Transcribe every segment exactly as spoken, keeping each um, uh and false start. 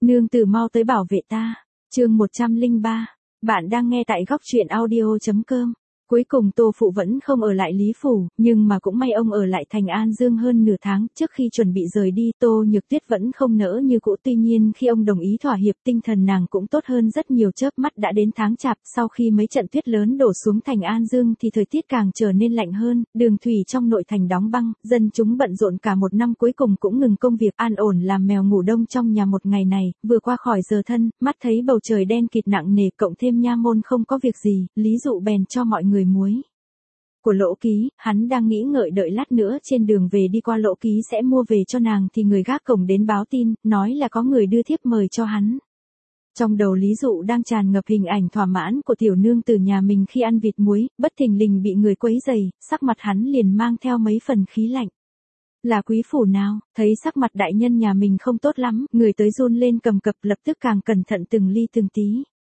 Nương tử mau tới bảo vệ ta. Chương một trăm lẻ ba. Bạn đang nghe tại góc truyện audio chấm com. Cuối cùng Tô Phụ vẫn không ở lại Lý Phủ, nhưng mà cũng may ông ở lại thành An Dương hơn nửa tháng. Trước khi chuẩn bị rời đi, Tô Nhược Tuyết vẫn không nỡ như cũ, tuy nhiên khi ông đồng ý thỏa hiệp, tinh thần nàng cũng tốt hơn rất nhiều. Chớp mắt đã đến tháng Chạp, sau khi mấy trận tuyết lớn đổ xuống thành An Dương thì thời tiết càng trở nên lạnh hơn, đường thủy trong nội thành đóng băng, dân chúng bận rộn cả một năm cuối cùng cũng ngừng công việc, an ổn làm mèo ngủ đông trong nhà. Một ngày này, vừa qua khỏi giờ thân, mắt thấy bầu trời đen kịt nặng nề, cộng thêm nha môn không có việc gì, Lý Dụ bèn cho mọi người muối của Lỗ Ký. Hắn đang nghĩ ngợi đợi lát nữa trên đường về đi qua Lỗ Ký sẽ mua về cho nàng thì người gác cổng đến báo tin, nói là có người đưa thiếp mời cho hắn. Trong đầu Lý Dụ đang tràn ngập hình ảnh thỏa mãn của tiểu nương từ nhà mình khi ăn vịt muối, bất thình lình bị người quấy rầy, sắc mặt hắn liền mang theo mấy phần khí lạnh. Là quý phủ nào? Thấy sắc mặt đại nhân nhà mình không tốt lắm, người tới run lên cầm cập, lập tức càng cẩn thận từng ly từng tí.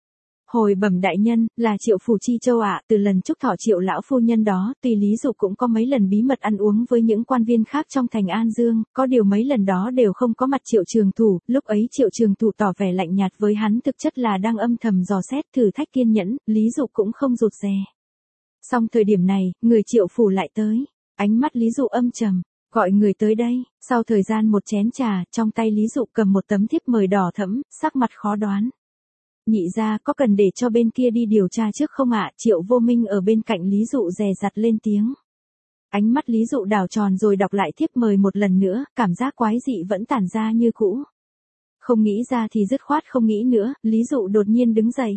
Hồi bẩm đại nhân, là Triệu Phủ Chi Châu ạ. Từ lần chúc thọ Triệu lão phu nhân đó, tuy Lý Dụ cũng có mấy lần bí mật ăn uống với những quan viên khác trong thành An Dương, có điều mấy lần đó đều không có mặt Triệu Trường Thủ. Lúc ấy Triệu Trường Thủ tỏ vẻ lạnh nhạt với hắn, thực chất là đang âm thầm dò xét thử thách kiên nhẫn. Lý Dụ cũng không rụt rè. Song thời điểm này, người Triệu Phủ lại tới. Ánh mắt Lý Dụ âm trầm. Gọi người tới đây. Sau thời gian một chén trà, trong tay Lý Dụ cầm một tấm thiếp mời đỏ thẫm, sắc mặt khó đoán. Nhị gia, có cần để cho bên kia đi điều tra trước không ạ? Triệu Vô Minh ở bên cạnh Lý Dụ dè dặt lên tiếng. Ánh mắt Lý Dụ đảo tròn rồi đọc lại thiếp mời một lần nữa, cảm giác quái dị vẫn tản ra như cũ. Không nghĩ ra thì dứt khoát không nghĩ nữa, Lý Dụ đột nhiên đứng dậy.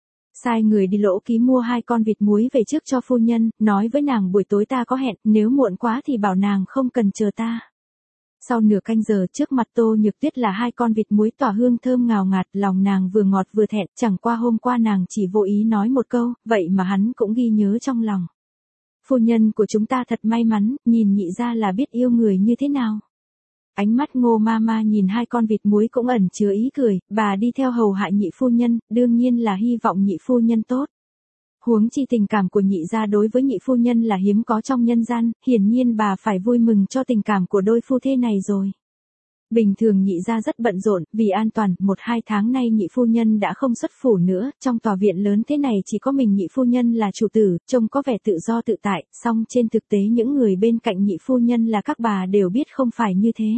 Sai người đi Lỗ Ký mua hai con vịt muối về trước cho phu nhân, nói với nàng buổi tối ta có hẹn, nếu muộn quá thì bảo nàng không cần chờ ta. Sau nửa canh giờ, trước mặt Tô Nhược Tuyết là hai con vịt muối tỏa hương thơm ngào ngạt, lòng nàng vừa ngọt vừa thẹn, chẳng qua hôm qua nàng chỉ vô ý nói một câu, vậy mà hắn cũng ghi nhớ trong lòng. Phu nhân của chúng ta thật may mắn, nhìn nhị ra là biết yêu người như thế nào. Ánh mắt Ngô ma ma nhìn hai con vịt muối cũng ẩn chứa ý cười, bà đi theo hầu hạ nhị phu nhân, đương nhiên là hy vọng nhị phu nhân tốt. Huống chi tình cảm của nhị gia đối với nhị phu nhân là hiếm có trong nhân gian, hiển nhiên bà phải vui mừng cho tình cảm của đôi phu thê này rồi. Bình thường nhị gia rất bận rộn, vì an toàn, một hai tháng nay nhị phu nhân đã không xuất phủ nữa, trong tòa viện lớn thế này chỉ có mình nhị phu nhân là chủ tử, trông có vẻ tự do tự tại, song trên thực tế những người bên cạnh nhị phu nhân là các bà đều biết không phải như thế.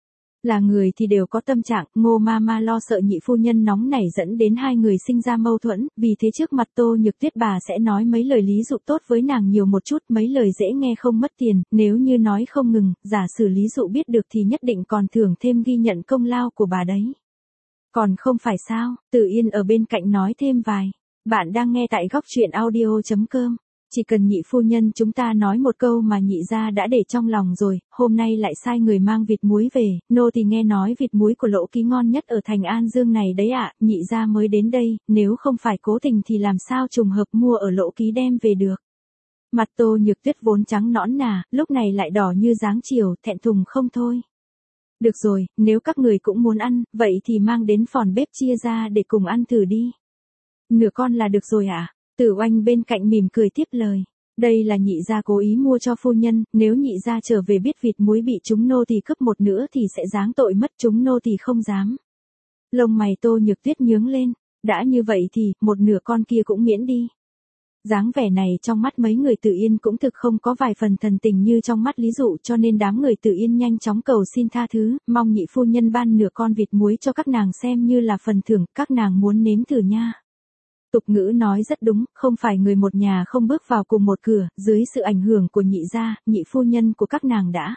Là người thì đều có tâm trạng, Ngô ma ma lo sợ nhị phu nhân nóng nảy dẫn đến hai người sinh ra mâu thuẫn, vì thế trước mặt Tô Nhược Tuyết bà sẽ nói mấy lời Lý Dụ tốt với nàng nhiều một chút, mấy lời dễ nghe không mất tiền, nếu như nói không ngừng, giả sử Lý Dụ biết được thì nhất định còn thưởng thêm ghi nhận công lao của bà đấy. Còn không phải sao? Từ Yên ở bên cạnh nói thêm vài. Bạn đang nghe tại góc truyện audio chấm com. Chỉ cần nhị phu nhân chúng ta nói một câu mà nhị gia đã để trong lòng rồi, hôm nay lại sai người mang vịt muối về, nô thì nghe nói vịt muối của Lỗ Ký ngon nhất ở thành An Dương này đấy ạ, nhị gia mới đến đây, nếu không phải cố tình thì làm sao trùng hợp mua ở Lỗ Ký đem về được. Mặt Tô Nhược Tuyết vốn trắng nõn nà, lúc này lại đỏ như dáng chiều, thẹn thùng không thôi. Được rồi, nếu các người cũng muốn ăn, vậy thì mang đến phòng bếp chia ra để cùng ăn thử đi. Nửa con là được rồi ạ. À? Tử Oanh bên cạnh mỉm cười tiếp lời. Đây là nhị gia cố ý mua cho phu nhân, nếu nhị gia trở về biết vịt muối bị chúng nô tỳ cướp một nữa thì sẽ giáng tội mất, chúng nô tỳ không dám. Lông mày Tô Nhược Tuyết nhướng lên, đã như vậy thì, một nửa con kia cũng miễn đi. Dáng vẻ này trong mắt mấy người Tử Yên cũng thực không có vài phần thần tình như trong mắt Lý Dụ, cho nên đám người Tử Yên nhanh chóng cầu xin tha thứ, mong nhị phu nhân ban nửa con vịt muối cho các nàng xem như là phần thưởng, các nàng muốn nếm thử nha. Tục ngữ nói rất đúng, không phải người một nhà không bước vào cùng một cửa, dưới sự ảnh hưởng của nhị gia, nhị phu nhân của các nàng đã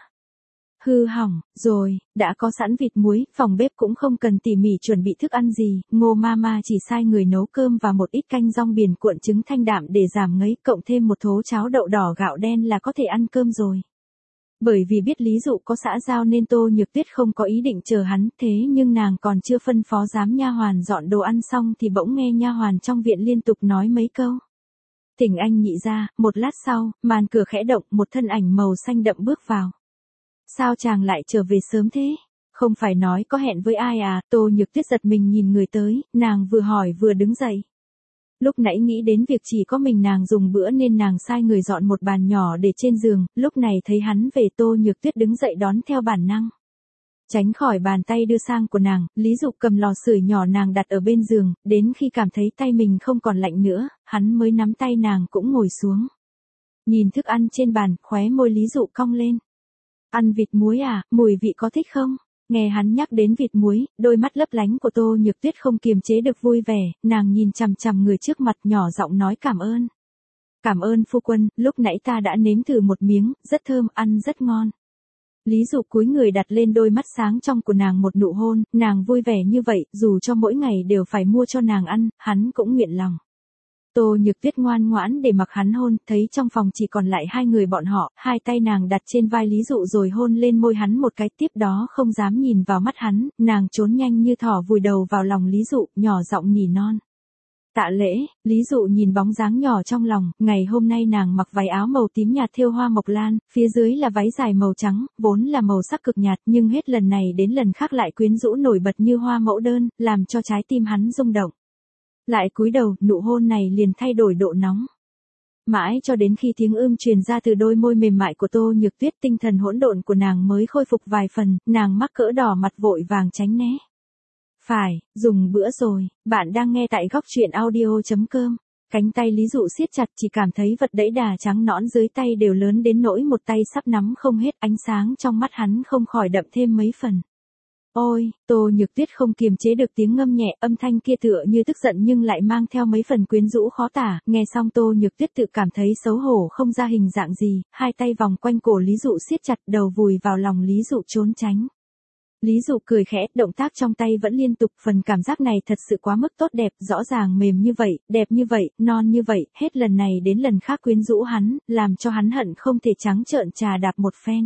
hư hỏng, rồi, đã có sẵn vịt muối, phòng bếp cũng không cần tỉ mỉ chuẩn bị thức ăn gì, Ngô ma ma chỉ sai người nấu cơm và một ít canh rong biển cuộn trứng thanh đạm để giảm ngấy, cộng thêm một thố cháo đậu đỏ gạo đen là có thể ăn cơm rồi. Bởi vì biết Lý Dụ có xã giao nên Tô Nhược Tuyết không có ý định chờ hắn, thế nhưng nàng còn chưa phân phó giám nha hoàn dọn đồ ăn xong thì bỗng nghe nha hoàn trong viện liên tục nói mấy câu. Thỉnh anh nhị ra, một lát sau, màn cửa khẽ động, một thân ảnh màu xanh đậm bước vào. Sao chàng lại trở về sớm thế? Không phải nói có hẹn với ai à? Tô Nhược Tuyết giật mình nhìn người tới, nàng vừa hỏi vừa đứng dậy. Lúc nãy nghĩ đến việc chỉ có mình nàng dùng bữa nên nàng sai người dọn một bàn nhỏ để trên giường, lúc này thấy hắn về Tô Nhược Tuyết đứng dậy đón theo bản năng. Tránh khỏi bàn tay đưa sang của nàng, Lý Dụ cầm lò sưởi nhỏ nàng đặt ở bên giường, đến khi cảm thấy tay mình không còn lạnh nữa, hắn mới nắm tay nàng cũng ngồi xuống. Nhìn thức ăn trên bàn, khóe môi Lý Dụ cong lên. Ăn vịt muối à, mùi vị có thích không? Nghe hắn nhắc đến vịt muối, đôi mắt lấp lánh của Tô Nhược Tuyết không kiềm chế được vui vẻ, nàng nhìn chằm chằm người trước mặt nhỏ giọng nói cảm ơn. Cảm ơn phu quân, lúc nãy ta đã nếm thử một miếng, rất thơm, ăn rất ngon. Lý Dụ cúi người đặt lên đôi mắt sáng trong của nàng một nụ hôn, nàng vui vẻ như vậy, dù cho mỗi ngày đều phải mua cho nàng ăn, hắn cũng nguyện lòng. Tô Nhược Tuyết ngoan ngoãn để mặc hắn hôn, thấy trong phòng chỉ còn lại hai người bọn họ, hai tay nàng đặt trên vai Lý Dụ rồi hôn lên môi hắn một cái, tiếp đó không dám nhìn vào mắt hắn, nàng trốn nhanh như thỏ vùi đầu vào lòng Lý Dụ, nhỏ giọng nỉ non. Tạ lễ, Lý Dụ nhìn bóng dáng nhỏ trong lòng, ngày hôm nay nàng mặc váy áo màu tím nhạt thêu hoa mộc lan, phía dưới là váy dài màu trắng, vốn là màu sắc cực nhạt nhưng hết lần này đến lần khác lại quyến rũ nổi bật như hoa mẫu đơn, làm cho trái tim hắn rung động. Lại cúi đầu, nụ hôn này liền thay đổi độ nóng. Mãi cho đến khi tiếng ưm truyền ra từ đôi môi mềm mại của Tô Nhược Tuyết, tinh thần hỗn độn của nàng mới khôi phục vài phần, nàng mắc cỡ đỏ mặt vội vàng tránh né. Phải, dùng bữa rồi, bạn đang nghe tại góc truyện audio chấm com. Cánh tay Lý Dụ siết chặt, chỉ cảm thấy vật đẫy đà trắng nõn dưới tay đều lớn đến nỗi một tay sắp nắm không hết, ánh sáng trong mắt hắn không khỏi đậm thêm mấy phần. Ôi, Tô Nhược Tuyết không kiềm chế được tiếng ngâm nhẹ, âm thanh kia tựa như tức giận nhưng lại mang theo mấy phần quyến rũ khó tả, nghe xong Tô Nhược Tuyết tự cảm thấy xấu hổ không ra hình dạng gì, hai tay vòng quanh cổ Lý Dụ siết chặt, đầu vùi vào lòng Lý Dụ trốn tránh. Lý Dụ cười khẽ, động tác trong tay vẫn liên tục, phần cảm giác này thật sự quá mức tốt đẹp, rõ ràng mềm như vậy, đẹp như vậy, non như vậy, hết lần này đến lần khác quyến rũ hắn, làm cho hắn hận không thể trắng trợn trà đạp một phen.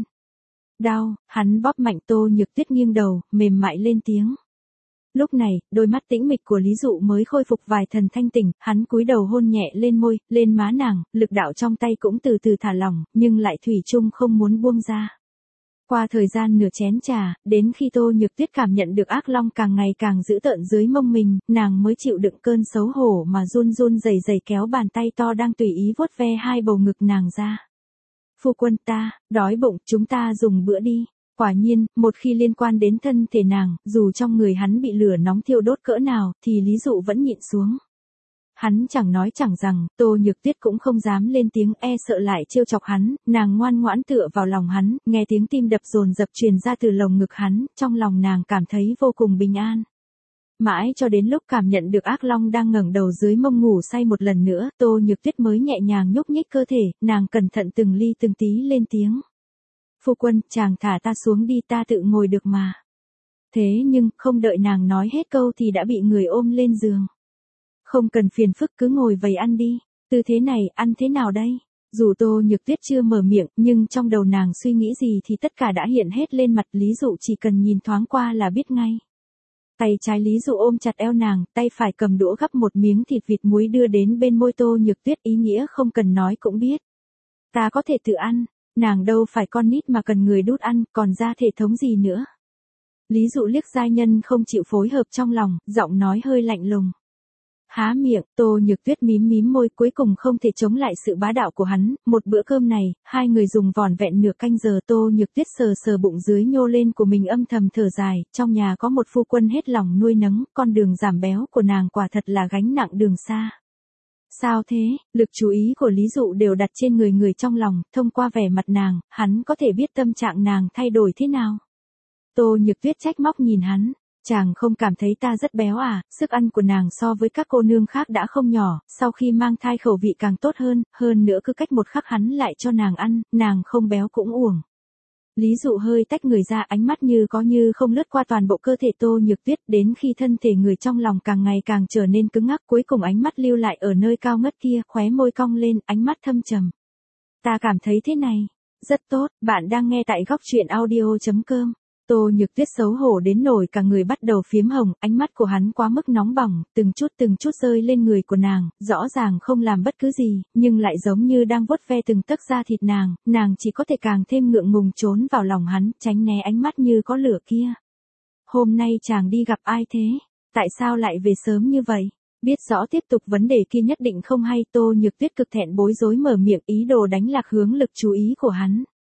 Đau, hắn bóp mạnh Tô Nhược Tuyết nghiêng đầu, mềm mại lên tiếng. Lúc này, đôi mắt tĩnh mịch của Lý Dụ mới khôi phục vài thần thanh tỉnh, hắn cúi đầu hôn nhẹ lên môi, lên má nàng, lực đạo trong tay cũng từ từ thả lỏng, nhưng lại thủy chung không muốn buông ra. Qua thời gian nửa chén trà, đến khi Tô Nhược Tuyết cảm nhận được ác long càng ngày càng dữ tợn dưới mông mình, nàng mới chịu đựng cơn xấu hổ mà run run rẩy rẩy kéo bàn tay to đang tùy ý vuốt ve hai bầu ngực nàng ra. Phu quân ta, đói bụng, chúng ta dùng bữa đi. Quả nhiên, một khi liên quan đến thân thể nàng, dù trong người hắn bị lửa nóng thiêu đốt cỡ nào, thì Lý Dụ vẫn nhịn xuống. Hắn chẳng nói chẳng rằng, Tô Nhược Tuyết cũng không dám lên tiếng, e sợ lại trêu chọc hắn, nàng ngoan ngoãn tựa vào lòng hắn, nghe tiếng tim đập dồn dập truyền ra từ lồng ngực hắn, trong lòng nàng cảm thấy vô cùng bình an. Mãi cho đến lúc cảm nhận được ác long đang ngẩng đầu dưới mông ngủ say một lần nữa, Tô Nhược Tuyết mới nhẹ nhàng nhúc nhích cơ thể, nàng cẩn thận từng ly từng tí lên tiếng. Phu quân, chàng thả ta xuống đi, ta tự ngồi được mà. Thế nhưng, không đợi nàng nói hết câu thì đã bị người ôm lên giường. Không cần phiền phức, cứ ngồi vầy ăn đi. Tư thế này, ăn thế nào đây? Dù Tô Nhược Tuyết chưa mở miệng, nhưng trong đầu nàng suy nghĩ gì thì tất cả đã hiện hết lên mặt Lý Dụ, chỉ cần nhìn thoáng qua là biết ngay. Tay trái Lý Dụ ôm chặt eo nàng, tay phải cầm đũa gắp một miếng thịt vịt muối đưa đến bên môi Tô Nhược Tuyết, ý nghĩa không cần nói cũng biết. Ta có thể tự ăn, nàng đâu phải con nít mà cần người đút ăn, còn ra thể thống gì nữa. Lý Dụ liếc giai nhân không chịu phối hợp trong lòng, giọng nói hơi lạnh lùng. Há miệng, Tô Nhược Tuyết mím mím môi, cuối cùng không thể chống lại sự bá đạo của hắn, một bữa cơm này, hai người dùng vỏn vẹn nửa canh giờ. Tô Nhược Tuyết sờ sờ bụng dưới nhô lên của mình âm thầm thở dài, trong nhà có một phu quân hết lòng nuôi nấng, con đường giảm béo của nàng quả thật là gánh nặng đường xa. Sao thế, lực chú ý của Lý Dụ đều đặt trên người người trong lòng, thông qua vẻ mặt nàng, hắn có thể biết tâm trạng nàng thay đổi thế nào. Tô Nhược Tuyết trách móc nhìn hắn. Chàng không cảm thấy ta rất béo à, sức ăn của nàng so với các cô nương khác đã không nhỏ, sau khi mang thai khẩu vị càng tốt hơn, hơn nữa cứ cách một khắc hắn lại cho nàng ăn, nàng không béo cũng uổng. Lý Dụ hơi tách người ra, ánh mắt như có như không lướt qua toàn bộ cơ thể Tô Nhược Tuyết, đến khi thân thể người trong lòng càng ngày càng trở nên cứng ngắc, cuối cùng ánh mắt lưu lại ở nơi cao ngất kia, khóe môi cong lên, ánh mắt thâm trầm. Ta cảm thấy thế này, rất tốt, bạn đang nghe tại góc truyện audio chấm com. Tô Nhược Tuyết xấu hổ đến nổi cả người bắt đầu phiếm hồng, ánh mắt của hắn quá mức nóng bỏng, từng chút từng chút rơi lên người của nàng, rõ ràng không làm bất cứ gì, nhưng lại giống như đang vuốt ve từng tấc da thịt nàng, nàng chỉ có thể càng thêm ngượng ngùng trốn vào lòng hắn, tránh né ánh mắt như có lửa kia. Hôm nay chàng đi gặp ai thế? Tại sao lại về sớm như vậy? Biết rõ tiếp tục vấn đề kia nhất định không hay, Tô Nhược Tuyết cực thẹn bối rối mở miệng, ý đồ đánh lạc hướng lực chú ý của hắn.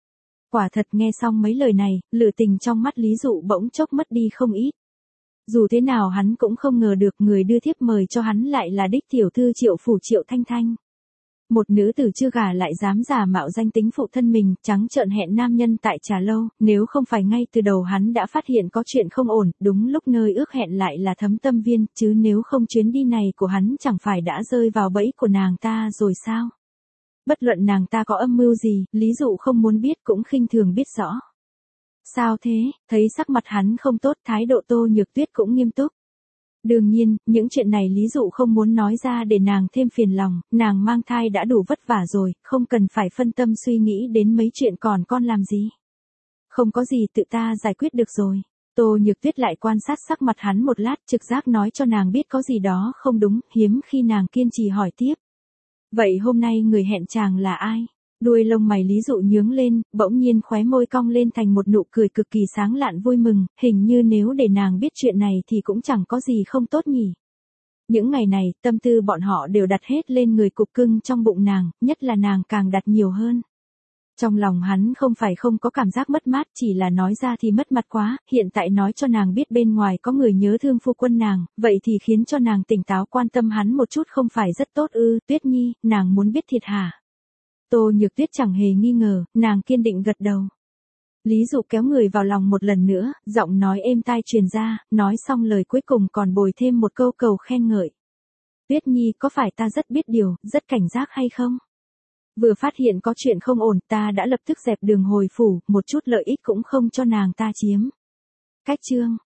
Quả thật nghe xong mấy lời này, lửa tình trong mắt Lý Dụ bỗng chốc mất đi không ít. Dù thế nào hắn cũng không ngờ được người đưa thiếp mời cho hắn lại là đích tiểu thư Triệu phủ Triệu Thanh Thanh. Một nữ tử chưa gả lại dám giả mạo danh tính phụ thân mình, trắng trợn hẹn nam nhân tại trà lâu, nếu không phải ngay từ đầu hắn đã phát hiện có chuyện không ổn, đúng lúc nơi ước hẹn lại là Thấm Tâm Viên, chứ nếu không chuyến đi này của hắn chẳng phải đã rơi vào bẫy của nàng ta rồi sao? Bất luận nàng ta có âm mưu gì, Lý Dụ không muốn biết cũng khinh thường biết rõ. Sao thế? Thấy sắc mặt hắn không tốt, thái độ Tô Nhược Tuyết cũng nghiêm túc. Đương nhiên, những chuyện này Lý Dụ không muốn nói ra để nàng thêm phiền lòng, nàng mang thai đã đủ vất vả rồi, không cần phải phân tâm suy nghĩ đến mấy chuyện còn con làm gì. Không có gì tự ta giải quyết được rồi. Tô Nhược Tuyết lại quan sát sắc mặt hắn một lát, trực giác nói cho nàng biết có gì đó không đúng, hiếm khi nàng kiên trì hỏi tiếp. Vậy hôm nay người hẹn chàng là ai? Đuôi lông mày Lý Dụ nhướng lên, bỗng nhiên khóe môi cong lên thành một nụ cười cực kỳ sáng lạn vui mừng, hình như nếu để nàng biết chuyện này thì cũng chẳng có gì không tốt nhỉ. Những ngày này, tâm tư bọn họ đều đặt hết lên người cục cưng trong bụng nàng, nhất là nàng càng đặt nhiều hơn. Trong lòng hắn không phải không có cảm giác mất mát, chỉ là nói ra thì mất mặt quá, hiện tại nói cho nàng biết bên ngoài có người nhớ thương phu quân nàng, vậy thì khiến cho nàng tỉnh táo quan tâm hắn một chút không phải rất tốt ư? Tuyết Nhi, nàng muốn biết thiệt hả? Tô Nhược Tuyết chẳng hề nghi ngờ, nàng kiên định gật đầu. Lý Dụ kéo người vào lòng một lần nữa, giọng nói êm tai truyền ra, nói xong lời cuối cùng còn bồi thêm một câu cầu khen ngợi. Tuyết Nhi, có phải ta rất biết điều, rất cảnh giác hay không? Vừa phát hiện có chuyện không ổn, ta đã lập tức dẹp đường hồi phủ, một chút lợi ích cũng không cho nàng ta chiếm. Cách chương